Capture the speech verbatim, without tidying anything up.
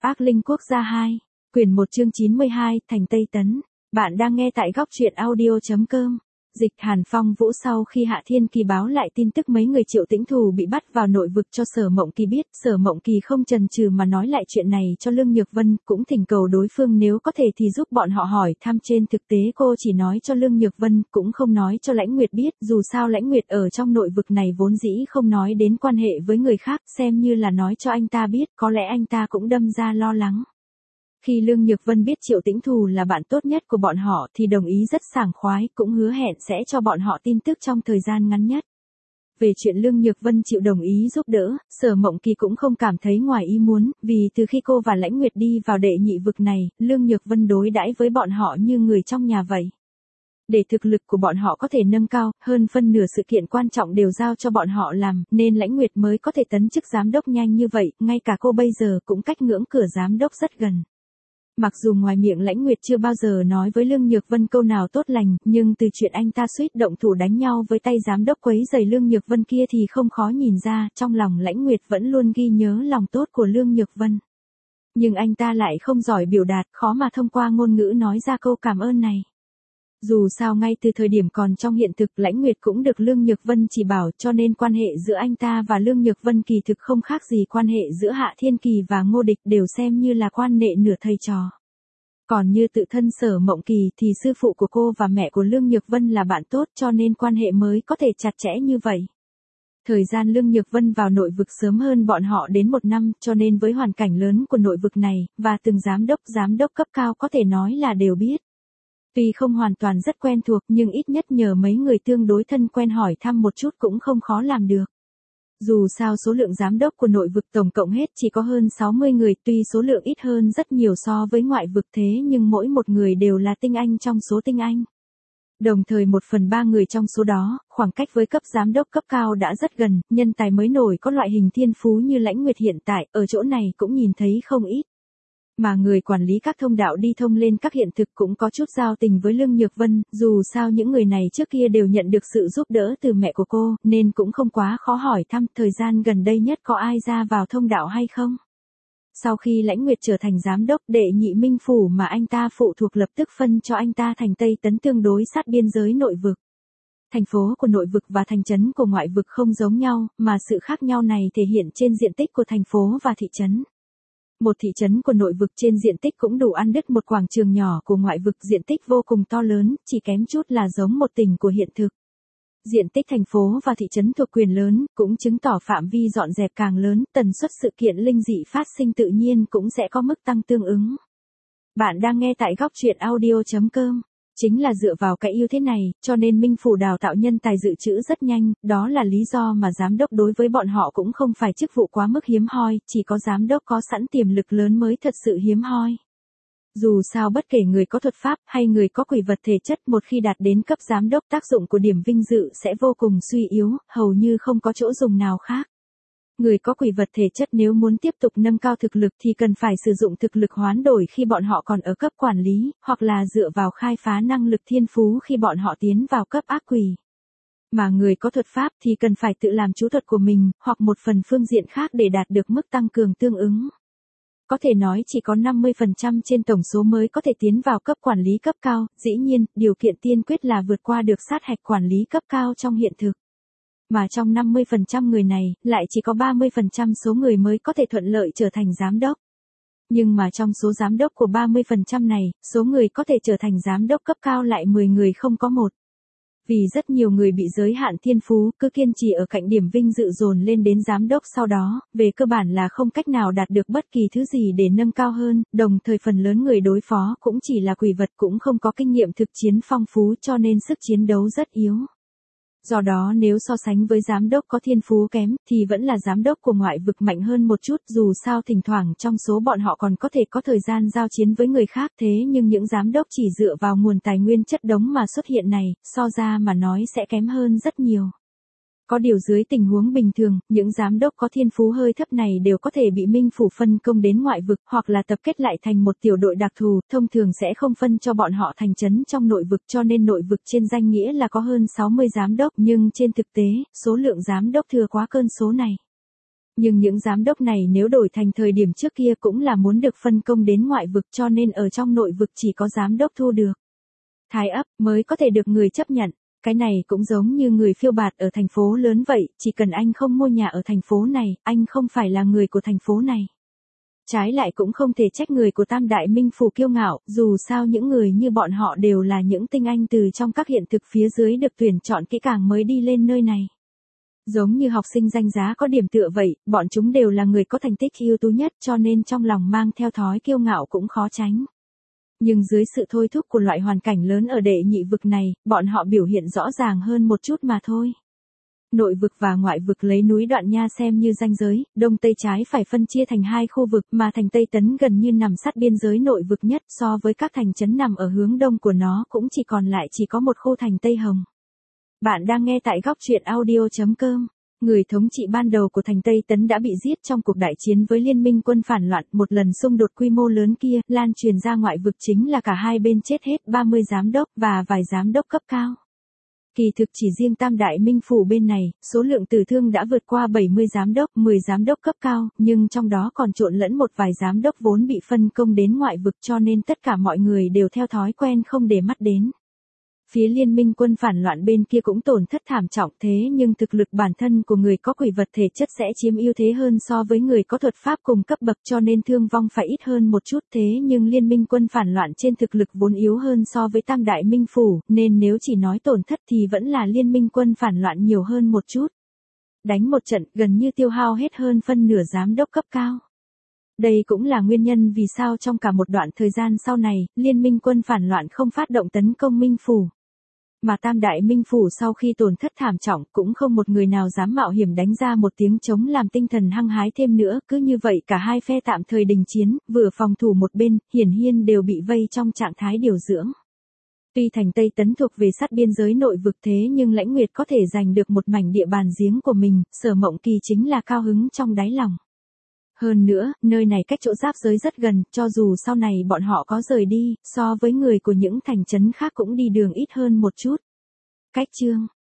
Ác Linh Quốc gia hai, quyển một chương chín mươi hai, Thành Tây Tấn. Bạn đang nghe tại góc truyện audio chấm com. Dịch Hàn Phong Vũ sau khi Hạ Thiên Kỳ báo lại tin tức mấy người Triệu Tĩnh Thù bị bắt vào nội vực cho Sở Mộng Kỳ biết, Sở Mộng Kỳ không chần chừ mà nói lại chuyện này cho Lương Nhược Vân, cũng thỉnh cầu đối phương nếu có thể thì giúp bọn họ hỏi thăm. Trên thực tế cô chỉ nói cho Lương Nhược Vân, cũng không nói cho Lãnh Nguyệt biết, dù sao Lãnh Nguyệt ở trong nội vực này vốn dĩ không nói đến quan hệ với người khác, xem như là nói cho anh ta biết, có lẽ anh ta cũng đâm ra lo lắng. Khi Lương Nhược Vân biết Triệu Tĩnh Thù là bạn tốt nhất của bọn họ thì đồng ý rất sảng khoái, cũng hứa hẹn sẽ cho bọn họ tin tức trong thời gian ngắn nhất. Về chuyện Lương Nhược Vân chịu đồng ý giúp đỡ, Sở Mộng Kỳ cũng không cảm thấy ngoài ý muốn, vì từ khi cô và Lãnh Nguyệt đi vào đệ nhị vực này, Lương Nhược Vân đối đãi với bọn họ như người trong nhà vậy. Để thực lực của bọn họ có thể nâng cao, hơn phân nửa sự kiện quan trọng đều giao cho bọn họ làm, nên Lãnh Nguyệt mới có thể tấn chức giám đốc nhanh như vậy, ngay cả cô bây giờ cũng cách ngưỡng cửa giám đốc rất gần. Mặc dù ngoài miệng Lãnh Nguyệt chưa bao giờ nói với Lương Nhược Vân câu nào tốt lành, nhưng từ chuyện anh ta suýt động thủ đánh nhau với tay giám đốc quấy rầy Lương Nhược Vân kia thì không khó nhìn ra, trong lòng Lãnh Nguyệt vẫn luôn ghi nhớ lòng tốt của Lương Nhược Vân. Nhưng anh ta lại không giỏi biểu đạt, khó mà thông qua ngôn ngữ nói ra câu cảm ơn này. Dù sao ngay từ thời điểm còn trong hiện thực, Lãnh Nguyệt cũng được Lương Nhược Vân chỉ bảo, cho nên quan hệ giữa anh ta và Lương Nhược Vân kỳ thực không khác gì quan hệ giữa Hạ Thiên Kỳ và Ngô Địch, đều xem như là quan hệ nửa thầy trò. Còn như tự thân Sở Mộng Kỳ thì sư phụ của cô và mẹ của Lương Nhược Vân là bạn tốt, cho nên quan hệ mới có thể chặt chẽ như vậy. Thời gian Lương Nhược Vân vào nội vực sớm hơn bọn họ đến một năm, cho nên với hoàn cảnh lớn của nội vực này, và từng giám đốc, giám đốc cấp cao có thể nói là đều biết. Tuy không hoàn toàn rất quen thuộc nhưng ít nhất nhờ mấy người tương đối thân quen hỏi thăm một chút cũng không khó làm được. Dù sao số lượng giám đốc của nội vực tổng cộng hết chỉ có hơn sáu mươi người, tuy số lượng ít hơn rất nhiều so với ngoại vực thế nhưng mỗi một người đều là tinh anh trong số tinh anh. Đồng thời một phần ba người trong số đó, khoảng cách với cấp giám đốc cấp cao đã rất gần, nhân tài mới nổi có loại hình thiên phú như Lãnh Nguyệt hiện tại, ở chỗ này cũng nhìn thấy không ít. Mà người quản lý các thông đạo đi thông lên các hiện thực cũng có chút giao tình với Lương Nhược Vân, dù sao những người này trước kia đều nhận được sự giúp đỡ từ mẹ của cô, nên cũng không quá khó hỏi thăm thời gian gần đây nhất có ai ra vào thông đạo hay không. Sau khi Lãnh Nguyệt trở thành giám đốc, đệ nhị minh phủ mà anh ta phụ thuộc lập tức phân cho anh ta Thành Tây Tấn tương đối sát biên giới nội vực. Thành phố của nội vực và thành trấn của ngoại vực không giống nhau, mà sự khác nhau này thể hiện trên diện tích của thành phố và thị trấn. Một thị trấn của nội vực trên diện tích cũng đủ ăn đứt một quảng trường nhỏ của ngoại vực, diện tích vô cùng to lớn, chỉ kém chút là giống một tỉnh của hiện thực. Diện tích thành phố và thị trấn thuộc quyền lớn, cũng chứng tỏ phạm vi dọn dẹp càng lớn, tần suất sự kiện linh dị phát sinh tự nhiên cũng sẽ có mức tăng tương ứng. Bạn đang nghe tại góc truyện audio chấm com. Chính là dựa vào cái ưu thế này, cho nên Minh Phủ đào tạo nhân tài dự trữ rất nhanh, đó là lý do mà giám đốc đối với bọn họ cũng không phải chức vụ quá mức hiếm hoi, chỉ có giám đốc có sẵn tiềm lực lớn mới thật sự hiếm hoi. Dù sao bất kể người có thuật pháp hay người có quỷ vật thể chất, một khi đạt đến cấp giám đốc tác dụng của điểm vinh dự sẽ vô cùng suy yếu, hầu như không có chỗ dùng nào khác. Người có quỷ vật thể chất nếu muốn tiếp tục nâng cao thực lực thì cần phải sử dụng thực lực hoán đổi khi bọn họ còn ở cấp quản lý, hoặc là dựa vào khai phá năng lực thiên phú khi bọn họ tiến vào cấp ác quỷ. Mà người có thuật pháp thì cần phải tự làm chú thuật của mình, hoặc một phần phương diện khác để đạt được mức tăng cường tương ứng. Có thể nói chỉ có năm mươi phần trăm trên tổng số mới có thể tiến vào cấp quản lý cấp cao, dĩ nhiên, điều kiện tiên quyết là vượt qua được sát hạch quản lý cấp cao trong hiện thực. Mà trong năm mươi phần trăm người này, lại chỉ có ba mươi phần trăm số người mới có thể thuận lợi trở thành giám đốc. Nhưng mà trong số giám đốc của ba mươi phần trăm này, số người có thể trở thành giám đốc cấp cao lại mười người không có một. Vì rất nhiều người bị giới hạn thiên phú, cứ kiên trì ở cạnh điểm vinh dự dồn lên đến giám đốc sau đó, về cơ bản là không cách nào đạt được bất kỳ thứ gì để nâng cao hơn, đồng thời phần lớn người đối phó cũng chỉ là quỷ vật, cũng không có kinh nghiệm thực chiến phong phú cho nên sức chiến đấu rất yếu. Do đó nếu so sánh với giám đốc có thiên phú kém, thì vẫn là giám đốc của ngoại vực mạnh hơn một chút, dù sao thỉnh thoảng trong số bọn họ còn có thể có thời gian giao chiến với người khác, thế nhưng những giám đốc chỉ dựa vào nguồn tài nguyên chất đống mà xuất hiện này, so ra mà nói sẽ kém hơn rất nhiều. Có điều dưới tình huống bình thường, những giám đốc có thiên phú hơi thấp này đều có thể bị Minh Phủ phân công đến ngoại vực, hoặc là tập kết lại thành một tiểu đội đặc thù, thông thường sẽ không phân cho bọn họ thành trấn trong nội vực, cho nên nội vực trên danh nghĩa là có hơn sáu mươi giám đốc, nhưng trên thực tế, số lượng giám đốc thừa quá cơn số này. Nhưng những giám đốc này nếu đổi thành thời điểm trước kia cũng là muốn được phân công đến ngoại vực, cho nên ở trong nội vực chỉ có giám đốc thu được thái ấp mới có thể được người chấp nhận. Cái này cũng giống như người phiêu bạt ở thành phố lớn vậy, chỉ cần anh không mua nhà ở thành phố này, anh không phải là người của thành phố này. Trái lại cũng không thể trách người của Tam Đại Minh Phủ kiêu ngạo, dù sao những người như bọn họ đều là những tinh anh từ trong các hiện thực phía dưới được tuyển chọn kỹ càng mới đi lên nơi này. Giống như học sinh danh giá có điểm tựa vậy, bọn chúng đều là người có thành tích ưu tú nhất, cho nên trong lòng mang theo thói kiêu ngạo cũng khó tránh. Nhưng dưới sự thôi thúc của loại hoàn cảnh lớn ở đệ nhị vực này, bọn họ biểu hiện rõ ràng hơn một chút mà thôi. Nội vực và ngoại vực lấy núi Đoạn Nha xem như ranh giới, đông tây trái phải phân chia thành hai khu vực, mà thành Tây Tấn gần như nằm sát biên giới nội vực nhất, so với các thành trấn nằm ở hướng đông của nó cũng chỉ còn lại chỉ có một khu thành Tây Hồng. Bạn đang nghe tại góc truyện audio chấm com. Người thống trị ban đầu của thành Tây Tấn đã bị giết trong cuộc đại chiến với liên minh quân phản loạn, một lần xung đột quy mô lớn kia, lan truyền ra ngoại vực chính là cả hai bên chết hết ba mươi giám đốc và vài giám đốc cấp cao. Kỳ thực chỉ riêng Tam Đại Minh Phủ bên này, số lượng tử thương đã vượt qua bảy mươi giám đốc, mười giám đốc cấp cao, nhưng trong đó còn trộn lẫn một vài giám đốc vốn bị phân công đến ngoại vực, cho nên tất cả mọi người đều theo thói quen không để mắt đến. Phía liên minh quân phản loạn bên kia cũng tổn thất thảm trọng, thế nhưng thực lực bản thân của người có quỷ vật thể chất sẽ chiếm ưu thế hơn so với người có thuật pháp cùng cấp bậc, cho nên thương vong phải ít hơn một chút. Thế nhưng liên minh quân phản loạn trên thực lực vốn yếu hơn so với Tam Đại Minh Phủ, nên nếu chỉ nói tổn thất thì vẫn là liên minh quân phản loạn nhiều hơn một chút. Đánh một trận gần như tiêu hao hết hơn phân nửa giám đốc cấp cao. Đây cũng là nguyên nhân vì sao trong cả một đoạn thời gian sau này, liên minh quân phản loạn không phát động tấn công Minh Phủ. Mà Tam Đại Minh Phủ sau khi tổn thất thảm trọng cũng không một người nào dám mạo hiểm đánh ra một tiếng chống làm tinh thần hăng hái thêm nữa, cứ như vậy cả hai phe tạm thời đình chiến, vừa phòng thủ một bên, hiển nhiên đều bị vây trong trạng thái điều dưỡng. Tuy thành Tây Tấn thuộc về sát biên giới nội vực thế nhưng Lãnh Nguyệt có thể giành được một mảnh địa bàn giếng của mình, Sở Mộng Kỳ chính là cao hứng trong đáy lòng. Hơn nữa, nơi này cách chỗ giáp giới rất gần, cho dù sau này bọn họ có rời đi, so với người của những thành trấn khác cũng đi đường ít hơn một chút. Cách chương